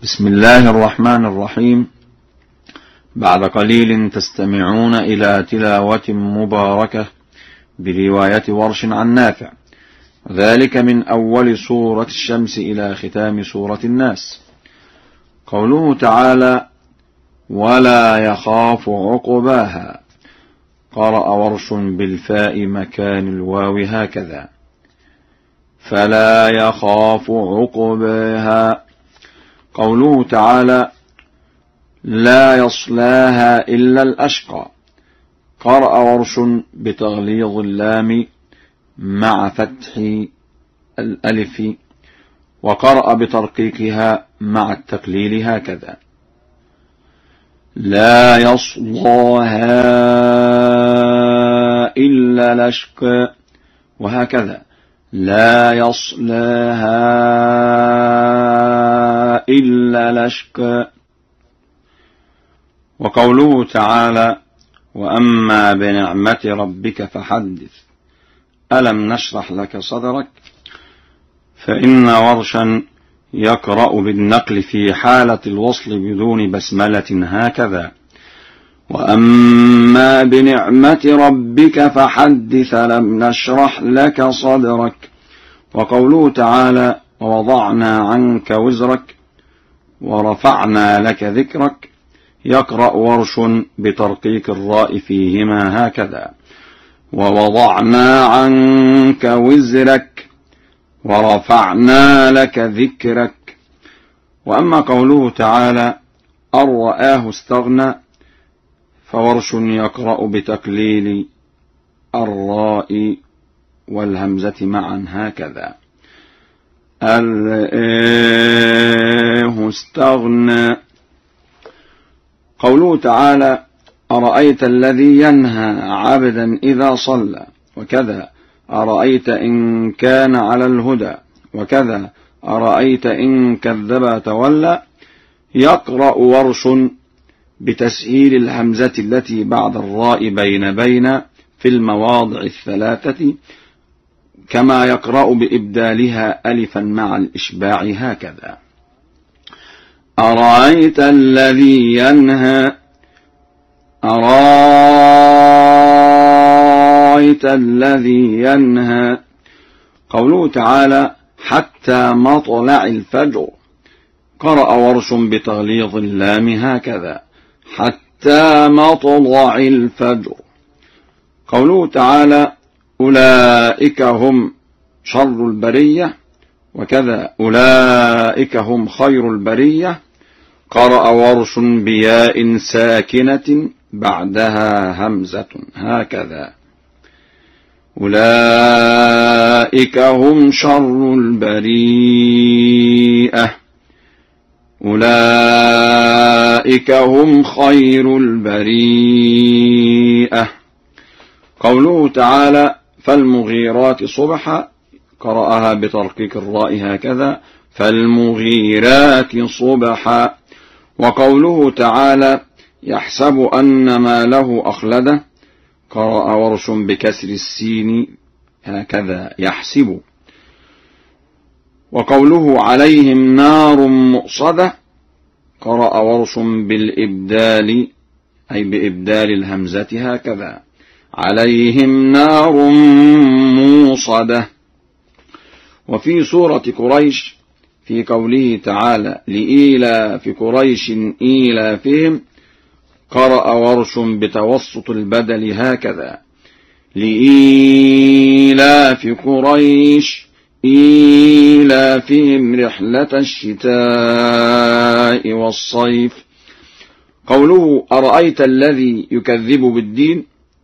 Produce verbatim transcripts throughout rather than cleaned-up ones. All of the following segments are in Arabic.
بسم الله الرحمن الرحيم. بعد قليل تستمعون إلى تلاوة مباركة برواية ورش عن نافع، وذلك من أول سورة الشمس إلى ختام سورة الناس. قوله تعالى: ولا يخاف عقباها، قرأ ورش بالفاء مكان الواو هكذا، فلا يخاف عقباها. قوله تعالى: لا يصلاها إلا الأشقى، قرأ ورش بتغليظ اللام مع فتح الألف، وقرأ بترقيقها مع التقليل هكذا: لا يصلاها إلا الأشقى، وهكذا لا يصلاها إلا الأشقى. وقوله تعالى: وأما بنعمة ربك فحدث، ألم نشرح لك صدرك، فإن ورشا يقرأ بالنقل في حالة الوصل بدون بسملة هكذا: وأما بنعمة ربك فحدث ألم نشرح لك صدرك. وقوله تعالى: ووضعنا عنك وزرك ورفعنا لك ذكرك، يقرأ ورش بترقيق الراء فيهما هكذا: ووضعنا عنك وزرك ورفعنا لك ذكرك. وأما قوله تعالى: أن رآه استغنى، فورش يقرأ بتقليل الراء والهمزة معا هكذا: أن رآه استغنى. قوله تعالى: أرأيت الذي ينهى عبدا إذا صلى، وكذا أرأيت إن كان على الهدى، وكذا أرأيت إن كذب تولى. يقرأ ورش بتسهيل الهمزة التي بعد الراء بين بين في المواضع الثلاثة، كما يقرأ بإبدالها ألفا مع الإشباع هكذا: أرأيت الذي ينهى، أرأيت الذي ينهى. قوله تعالى: حتى مطلع الفجر، قرأ ورش بتغليظ اللام هكذا: حتى مطلع الفجر. قوله تعالى: أولئك هم شر البرية، وكذا أولئك هم خير البرية، قرأ ورش بياء ساكنة بعدها همزة هكذا: أولئك هم شر البريئة، أولئك هم خير البريئة. قوله تعالى: فالمغيرات صبحا، قرأها بترقيق الراء هكذا: فالمغيرات صبحا. وقوله تعالى: يحسب أن ما له أخلده، قرأ ورش بكسر السين هكذا: يحسب. وقوله عليهم نار مؤصدة، قرأ ورش بالإبدال أي بإبدال الهمزة هكذا: عليهم نار موصدة. وفي سورة قريش في قوله تعالى: لإيلاف قريش إيلافهم، قرأ ورش بتوسط البدل هكذا: لإيلاف قريش إيلافهم رحلة الشتاء والصيف. قوله: أرأيت الذي يكذب بالدين،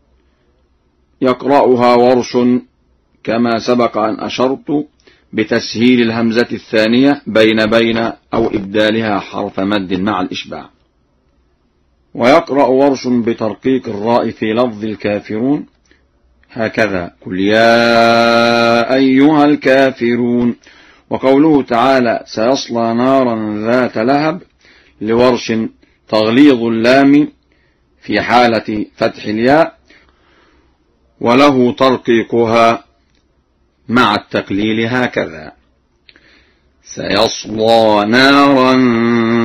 يقرأها ورش كما سبق أن أشرت بتسهيل الهمزة الثانية بين بين أو إبدالها حرف مد مع الإشباع. ويقرأ ورش بترقيق الراء في لفظ الكافرون هكذا: قل يا أيها الكافرون. وقوله تعالى: سيصلى نارا ذات لهب، لورش تغليظ اللام في حالة فتح الياء، وله ترقيقها مع التقليل هكذا: سيصلى نارا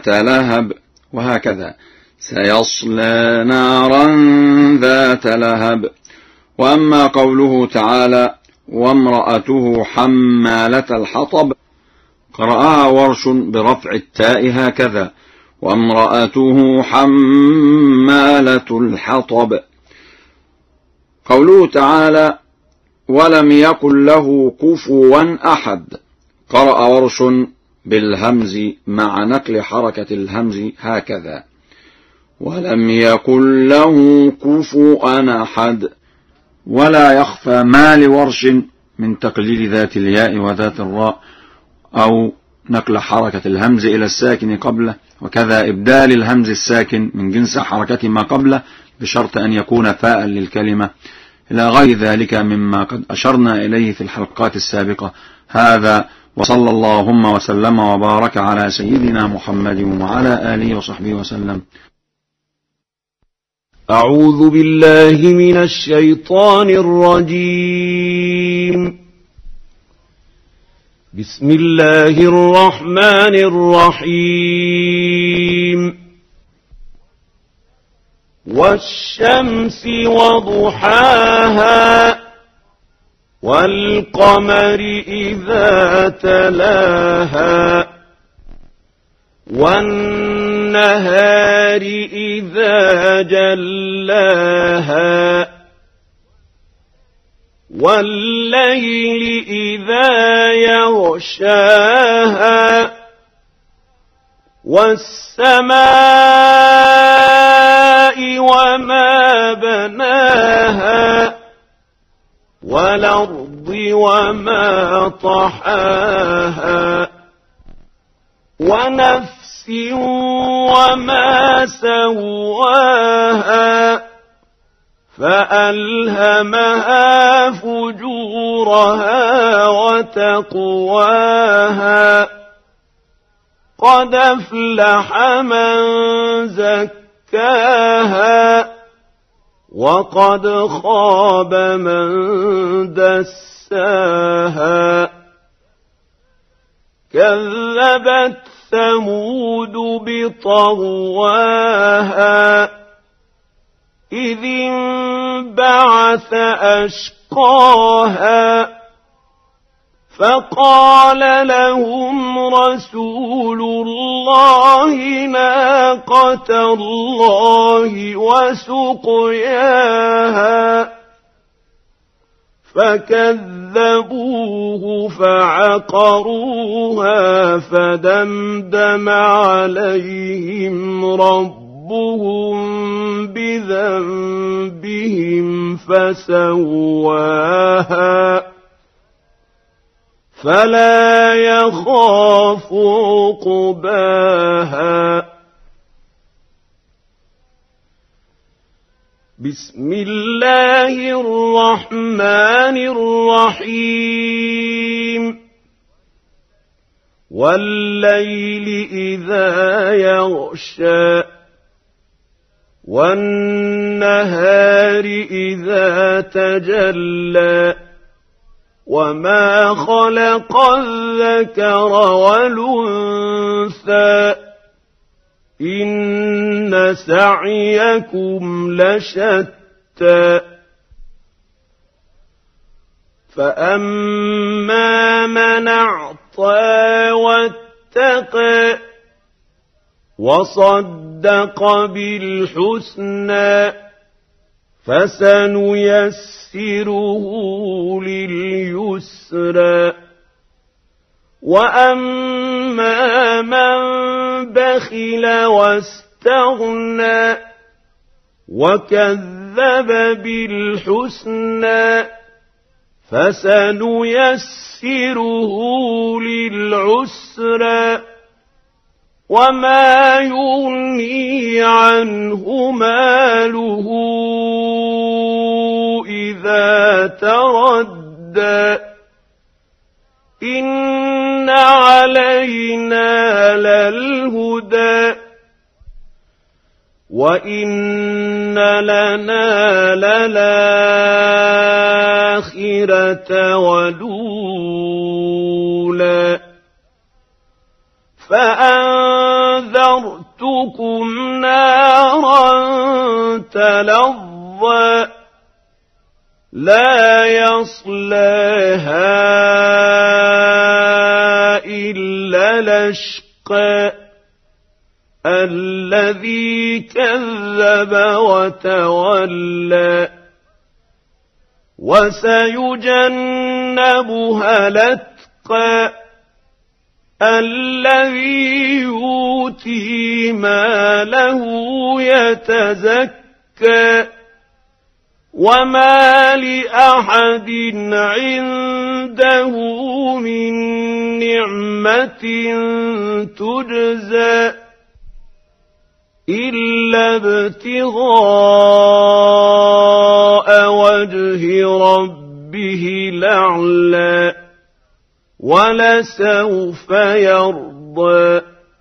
ذات لهب، وهكذا سيصلى نارا ذات لهب. وأما قوله تعالى وامرأته حمالة الحطب قرأها ورش برفع التاء هكذا وامرأته حمالة الحطب. قوله تعالى ولم يكن له كفوا أحد قرأ ورش بالهمز مع نقل حركة الهمز هكذا ولم يكن له كفوا أحد. ولا يخفى ما لورش من تقليل ذات الياء وذات الراء أو نقل حركة الهمز إلى الساكن قبله، وكذا إبدال الهمز الساكن من جنس حركة ما قبله بشرط أن يكون فاء للكلمة، إلى غير ذلك مما قد أشرنا إليه في الحلقات السابقة. هذا وصلى اللهم وسلم وبارك على سيدنا محمد وعلى آله وصحبه وسلم. أعوذ بالله من الشيطان الرجيم. بسم الله الرحمن الرحيم. والشمس وضحاها والقمر إذا تلاها والنهار إذا جلاها والليل إذا يغشاها والسماء وما بناها والأرض وما طحاها ونفس وما سواها فألهمها فجورها وتقواها قد أفلح من زكاها وقد خاب من دساها. كذبت ثمود بطغواها إذ انبعث أشقاها فقال لهم رسول الله ناقة الله وسقياها فكذبوه فعقروها فدمدم عليهم ربهم بذنبهم فسواها فلا يخاف عقباها. بسم الله الرحمن الرحيم. والليل إذا يغشى والنهار إذا تجلى وما خلق الذكر والأنثى إن سعيكم لشتى فأما من أعطى واتقى وصدق بالحسنى فسنيسره لليسرى وأما من بخل واستغنى وكذب بالحسنى فسنيسره للعسرى وما يغني عنه ماله إذا تردى إن علينا للهدى وإن لنا للآخرة والأولى فأنذرتكم أَنذَرْتُكُمْ نَارًا تَلَظَّىٰ لَا يَصْلَاهَا إِلَّا الْأَشْقَى الَّذِي كَذَّبَ وَتَوَلَّىٰ وَسَيُجَنَّبُهَا الْأَتْقَى الَّذِي يُؤْتِي مَالَهُ يَتَزَكَّىٰ وَمَا لِأَحَدٍ عِندَهُ مِن نِّعْمَةٍ تُجْزَىٰ إِلَّا ابْتِغَاءَ وَجْهِ رَبِّهِ الْأَعْلَىٰ وَلَسَوْفَ يَرْضَىٰ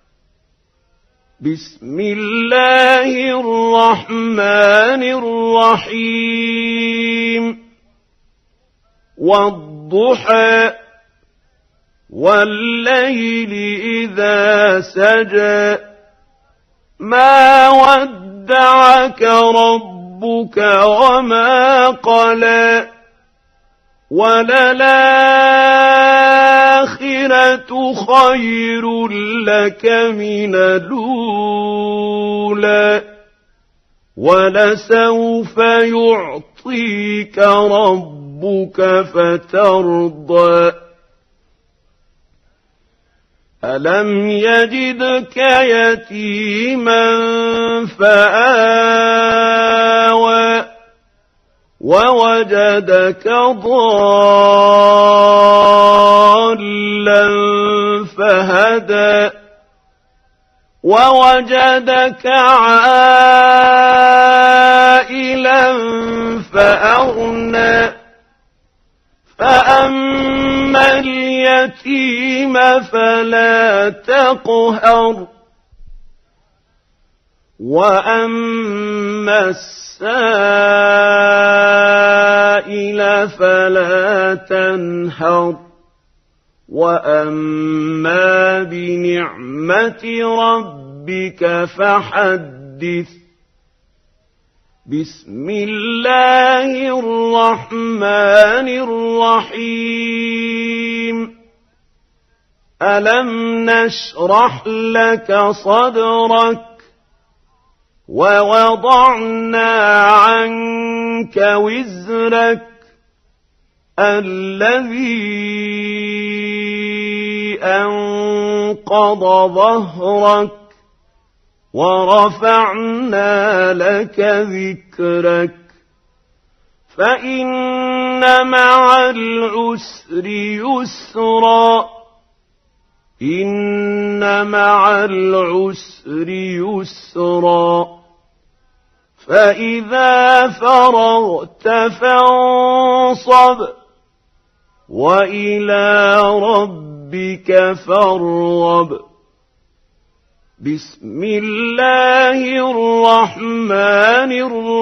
بسم الله الرحمن الرحيم والضحى والليل إذا سجى ما ودعك ربك وما قلى وللآخرة خير لك من الأولى ولسوف يعطيك ربك فترضى ألم يجدك يتيما فآوى ووجدك ضالا فهدى ووجدك عائلا فأغنى فأما اليتيم فلا تقهر وأما السائل فلا تنهر وأما بنعمة ربك فحدث بسم الله الرحمن الرحيم ألم نشرح لك صدرك ووضعنا عنك وزرك الذي أنقض ظهرك ورفعنا لك ذكرك فإن مع العسر يسرا إن مع العسر يسرا فإذا فرغت فانصب وإلى ربك فارغب بسم الله الرحمن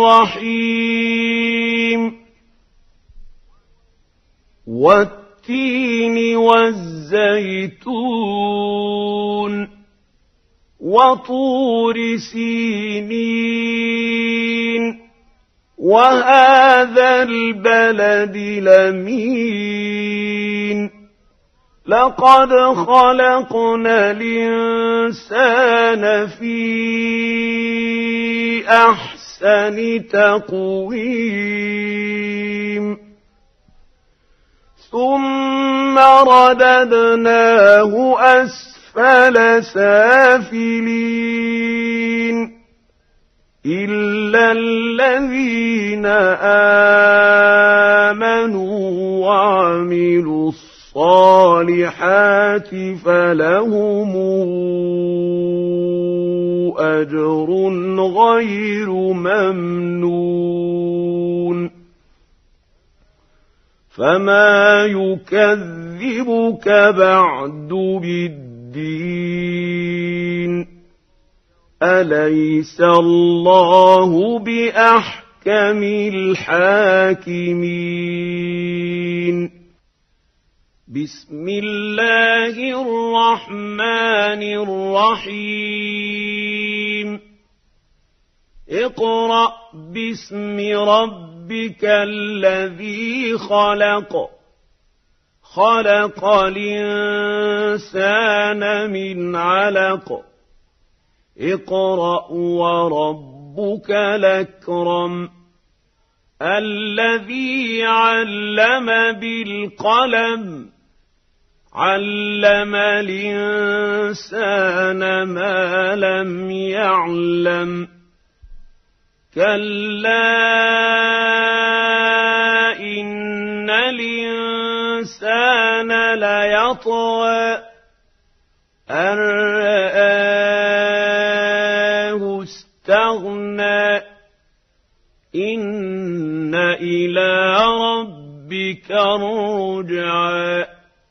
الرحيم والتين والزيتون وطور سينين وهذا البلد الأمين لقد خلقنا الإنسان في أحسن تقويم ثم رددناه أسفل سافلين إلا الذين آمنوا وعملوا الصالحات فلهم أجر غير ممنون فما يكذبك بعد بالدين أليس الله بأحكم الحاكمين بسم الله الرحمن الرحيم اقرأ باسم ربك الذي خلق خلق الإنسان من علق اقرأ وربك الأكرم الذي علم بالقلم علم الإنسان ما لم يعلم كلا إن الإنسان ليطغى أن رآه استغنى إن إلى ربك الرجعى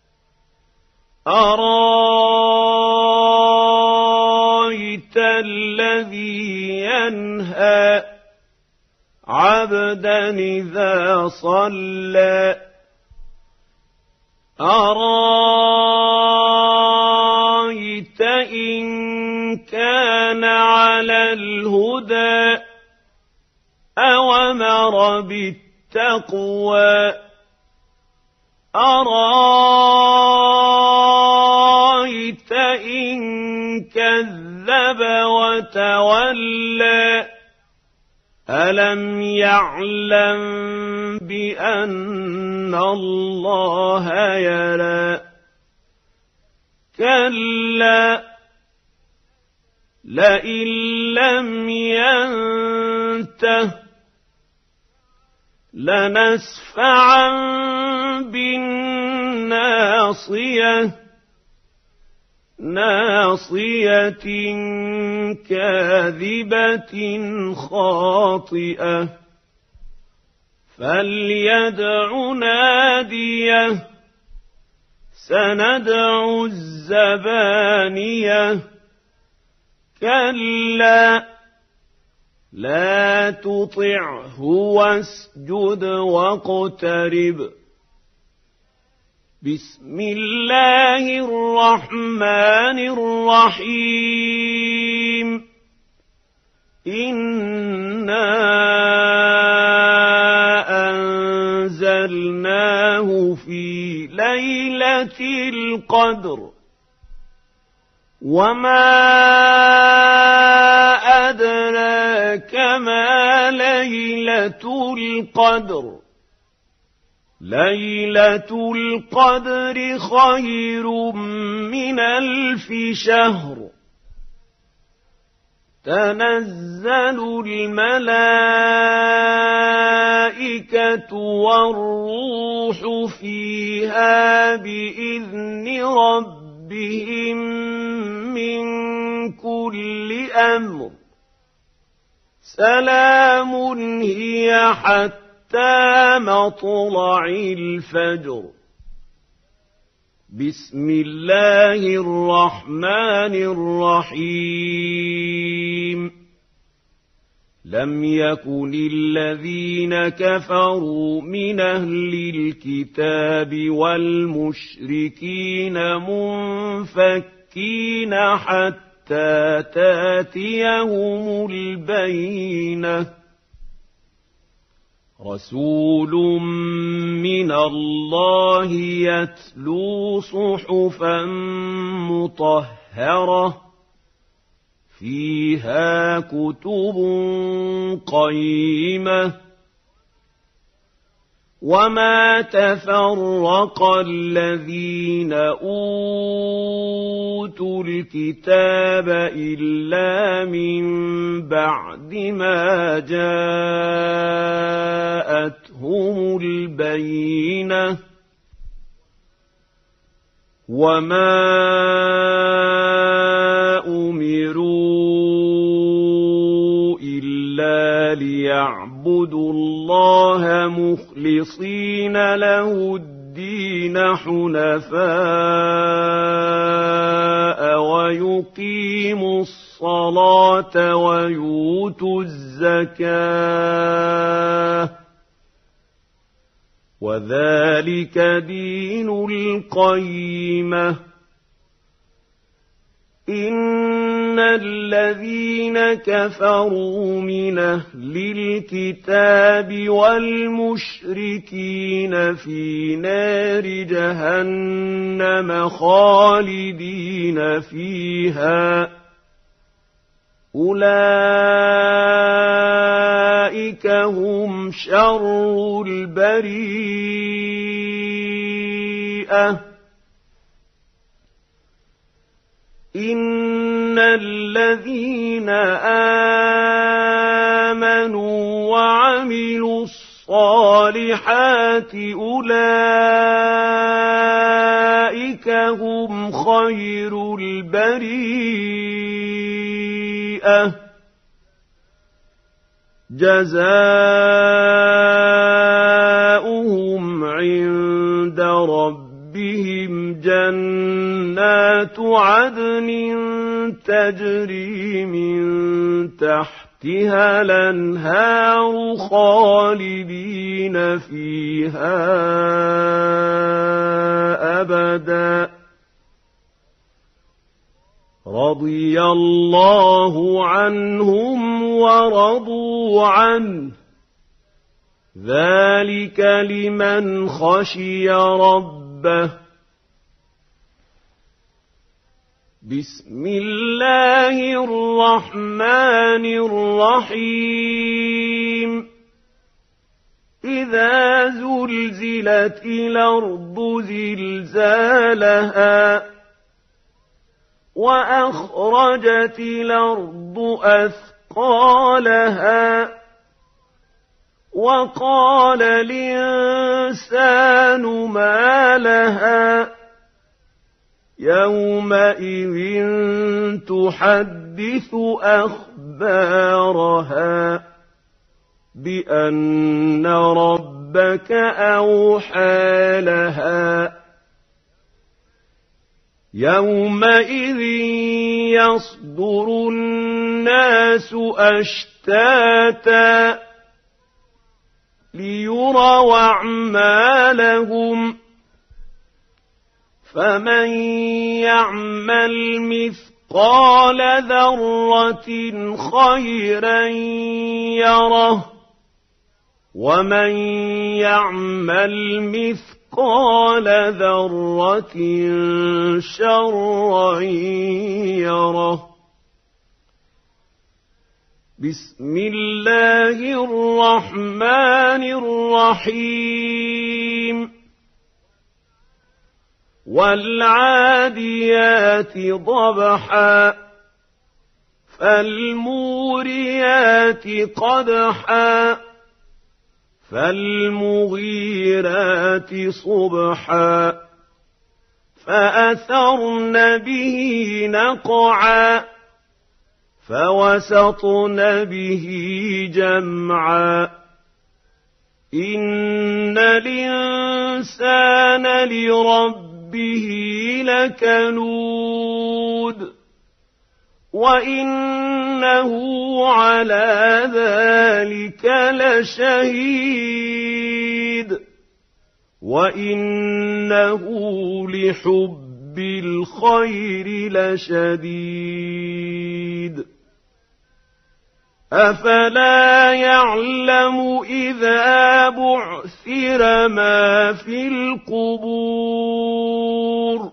أرايت الذي ينهى عبدا إذا صلى أرايت إن كان على الهدى أوامر بالتقوى أرايت إن كذب وتولى ألم يعلم بأن الله يرى كلا لئن لم ينته لنسفعا بالناصية ناصية كاذبة خاطئة فليدع ناديه سندع الزبانية كلا لا تطعه واسجد واقترب بسم الله الرحمن الرحيم إنا أنزلناه في ليلة القدر وما أدراك ما ليلة القدر ليلة القدر خير من ألف شهر تنزل الملائكة والروح فيها بإذن ربهم من كل أمر سلام هي حتى مطلع الفجر بسم الله الرحمن الرحيم لم يكن الذين كفروا من أهل الكتاب والمشركين منفكين حتى تاتيهم البينة رسول من الله يتلو صحفا مطهرة فيها كتب قيمة وما تفرق الذين أوتوا الكتاب إلا من بعد ما جاءتهم البينة وما أمروا إلا ليعبدوا الله مخلصين له الدين حنفاء ويقيموا الصلاة ويؤتوا الزكاة وذلك دين القيمة إن الذين كفروا من أهل الكتاب والمشركين في نار جهنم خالدين فيها أولئك هم شر البريئة إن الذين آمنوا وعملوا الصالحات أولئك هم خير البريئة جزاؤهم عند ربهم جنات عدن تجري من تحتها الأنهار خالدين فيها أبدا رضي الله عنهم ورضوا عنه ذلك لمن خشي ربه بسم الله الرحمن الرحيم إذا زلزلت الأرض زلزالها وأخرجت الأرض أثقالها وقال الإنسان ما لها يومئذ تحدث أخبارها بأن ربك أوحى لها يومئذ يصدر الناس أشتاتا ليروا أعمالهم فمن يعمل مثقال ذرة خيرا يره ومن يعمل مثقال ذرة شرا يره بسم الله الرحمن الرحيم والعاديات ضبحا فالموريات قدحا فالمغيرات صبحا فأثرن به نقعا فوسطن به جمعا إن الإنسان لربه لكنود وإنه على ذلك لشهيد وإنه لحب الخير لشديد أفلا يعلم إذا بعثر ما في القبور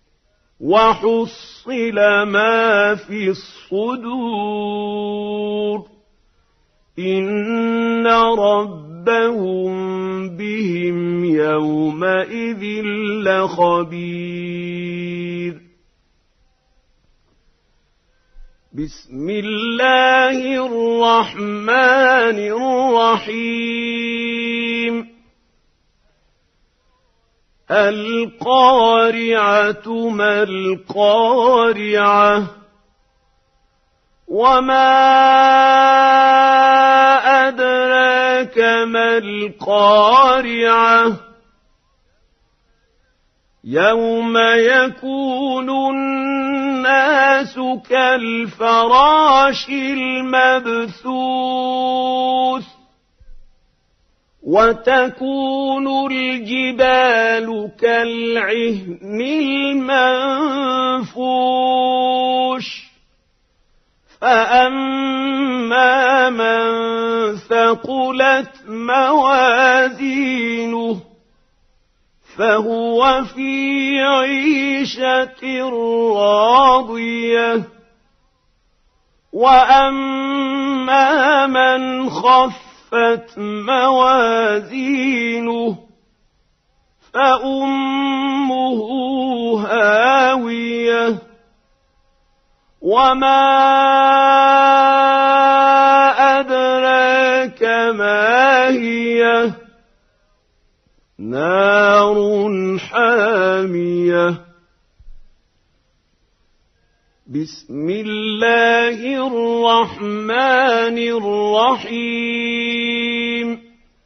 وحصل ما في الصدور إن ربهم بهم يومئذ لخبير بسم الله الرحمن الرحيم القارعة ما القارعة وما أدراك ما القارعة يوم يكون الناس كالفراش المبثوث وتكون الجبال كالعهن المنفوش فأما من ثقلت موازينه فهو في عيشة راضية وأما من خفت موازينه فأمه هاوية وما أدراك ما هي نار حامية بسم الله الرحمن الرحيم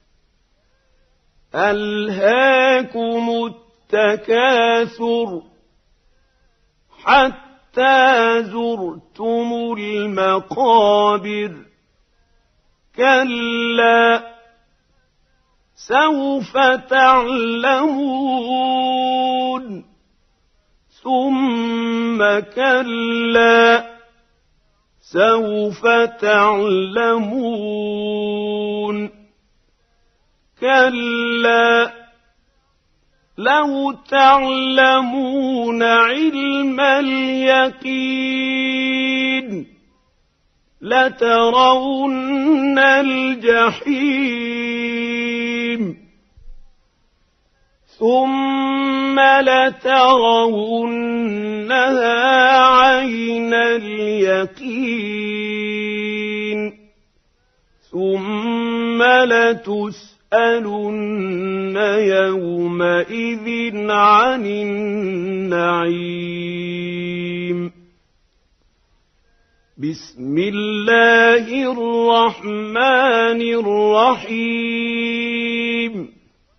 ألهاكم التكاثر حتى زرتم المقابر كلا سوف تعلمون ثم كلا سوف تعلمون كلا لو تعلمون علم اليقين لترون الجحيم ثم لترونها عين اليقين ثم لتسألن يومئذ عن النعيم بسم الله الرحمن الرحيم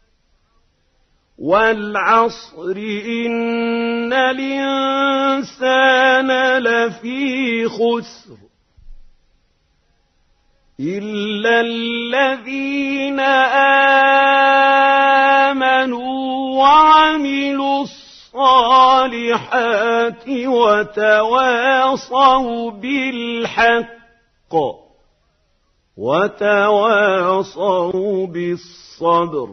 والعصر إن الإنسان لفي خسر إلا الذين آمنوا وعملوا الصالحات وتواصوا بالحق وتواصوا بالصبر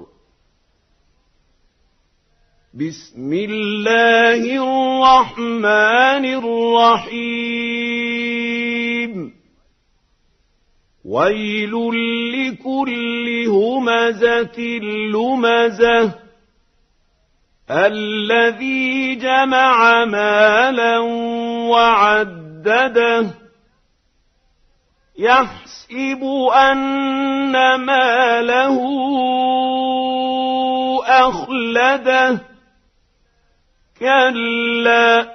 بسم الله الرحمن الرحيم ويل لكل همزة لمزة الذي جمع مالا وعدده يحسب أن ماله أخلده كلا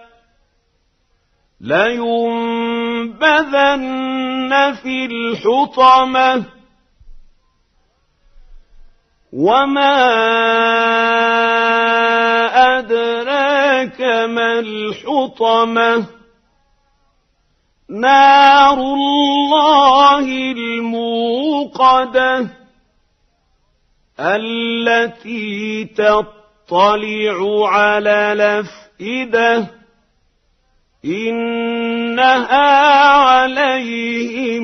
لينبذن في الحطمة وما أدراك ما الحطمة نار الله الموقدة التي تطلع على الأفئدة إنها عليهم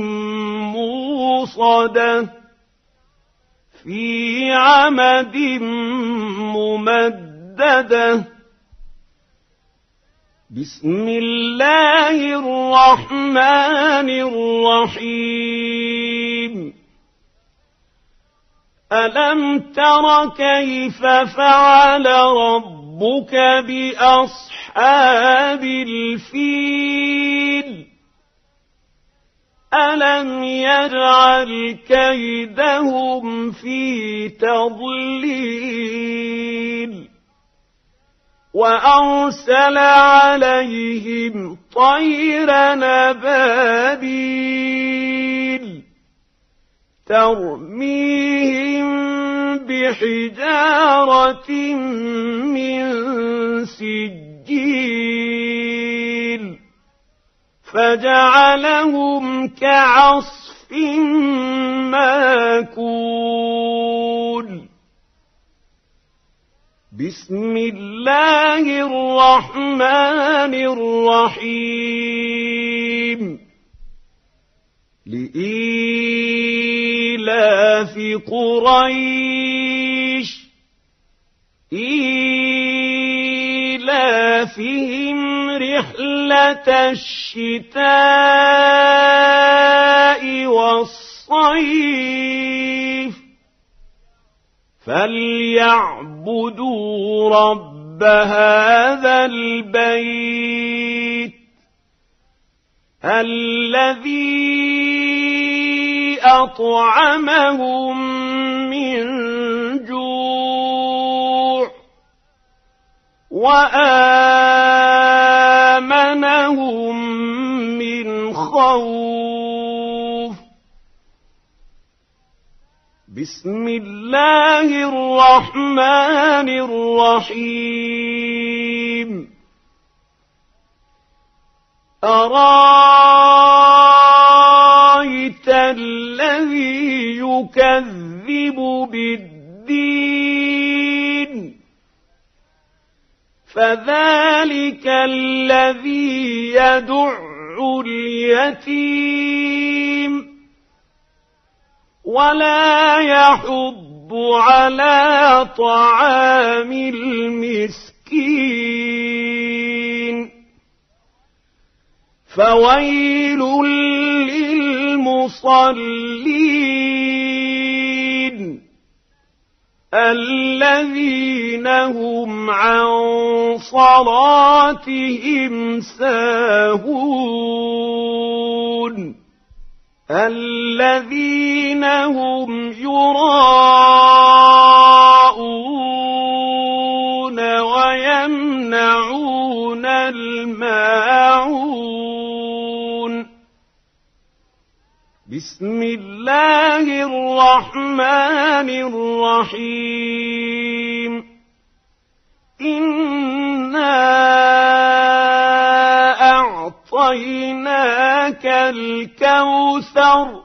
موصدة في عمد ممددة بسم الله الرحمن الرحيم ألم تر كيف فعل ربك بأصحاب الفيل ألم يجعل كيدهم في تضليل وأرسل عليهم طيرا أبابيل ترميهم بحجارة من سجيل فجعلهم كعصف ماكول بسم الله الرحمن الرحيم لإيلاف قريش إيلافهم رحلة الشتاء والصيف فليعبدوا رب هذا البيت الذي أطعمهم من جوع وآمنهم من خوف. بسم الله الرحمن الرحيم أرأيت الذي يكذب بالدين فذلك الذي يدع اليتيم ولا يحض على طعام المسكين فويل للمصلين الذين هم عن صلاتهم ساهون الذين هم يراءون ويمنعون الماعون. بسم الله الرحمن الرحيم إنا أعطيناك الكوثر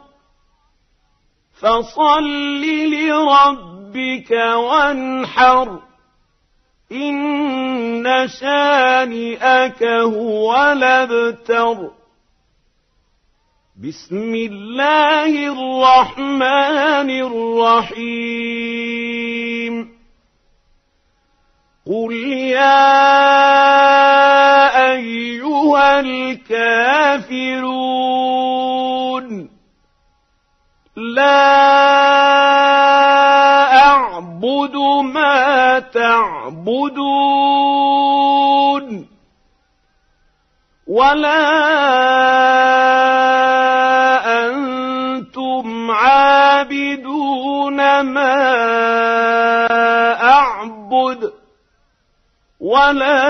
فصل لربك وانحر إن شانئك هو الأبتر. بسم الله الرحمن الرحيم قل يا أيها الكافرون لا أعبد ما تعبدون ولا أنتم عابدون ما أعبد ولا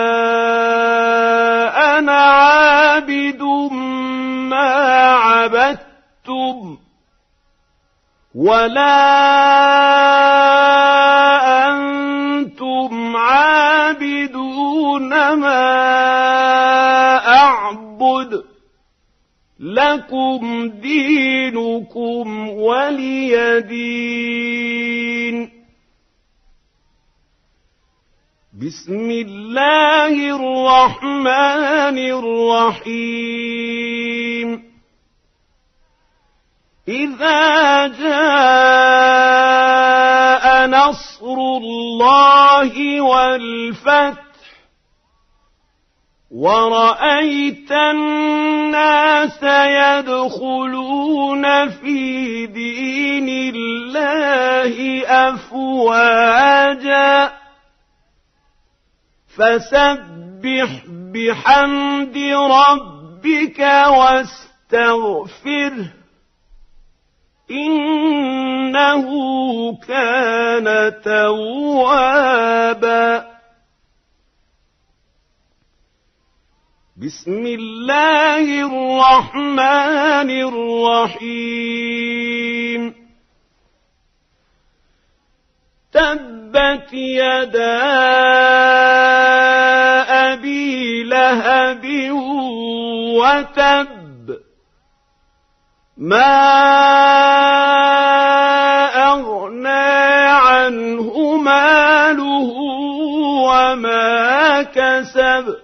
أنا عابد ما عبدتم ولا أنتم عابدون ما أعبد لكم دينكم ولي دين. بسم الله الرحمن الرحيم إذا جاء نصر الله والفتح ورأيت الناس يدخلون في دين الله أفواجا فسبح بحمد ربك واستغفره إنه كان توابا. بسم الله الرحمن الرحيم تبت يدا أبي لهب وتب ما أغنى عنه ماله وما كسب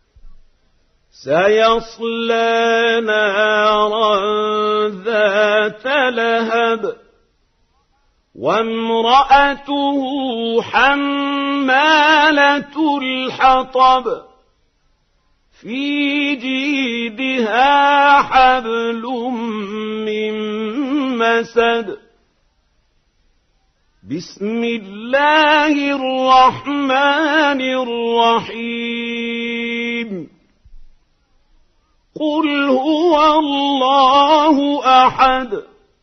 سيصلى نارا ذات لهب وامرأته حمالة الحطب في جيدها حبل من مسد بسم الله الرحمن الرحيم قل هو الله أحد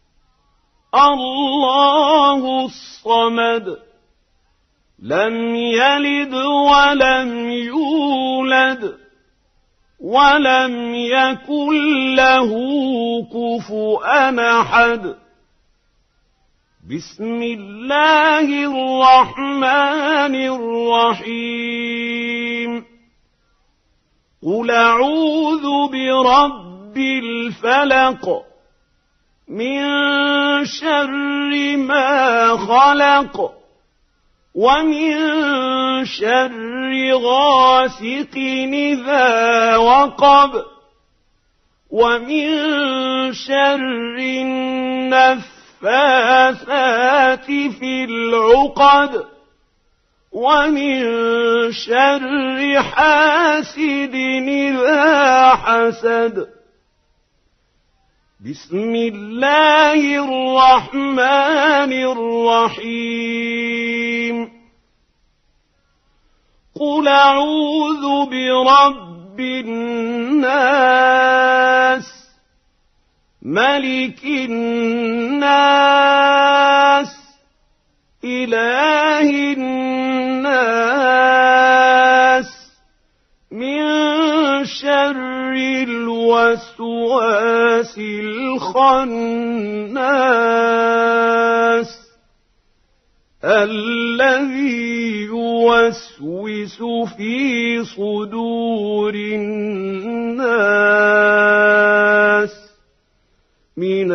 الله الصمد لم يلد ولم يولد ولم يكن له كفؤا أحد بسم الله الرحمن الرحيم قل أعوذ برب الفلق من شر ما خلق ومن شر غاسق إذا وقب ومن شر النفاثات في العقد ومن شر حاسد إذا حسد بسم الله الرحمن الرحيم قل أعوذ برب الناس ملك الناس إله الناس من شر الوسواس الخناس الذي يوسوس في صدور الناس من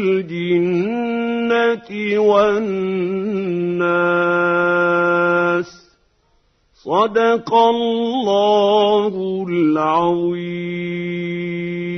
الجنة والناس صدق الله العظيم.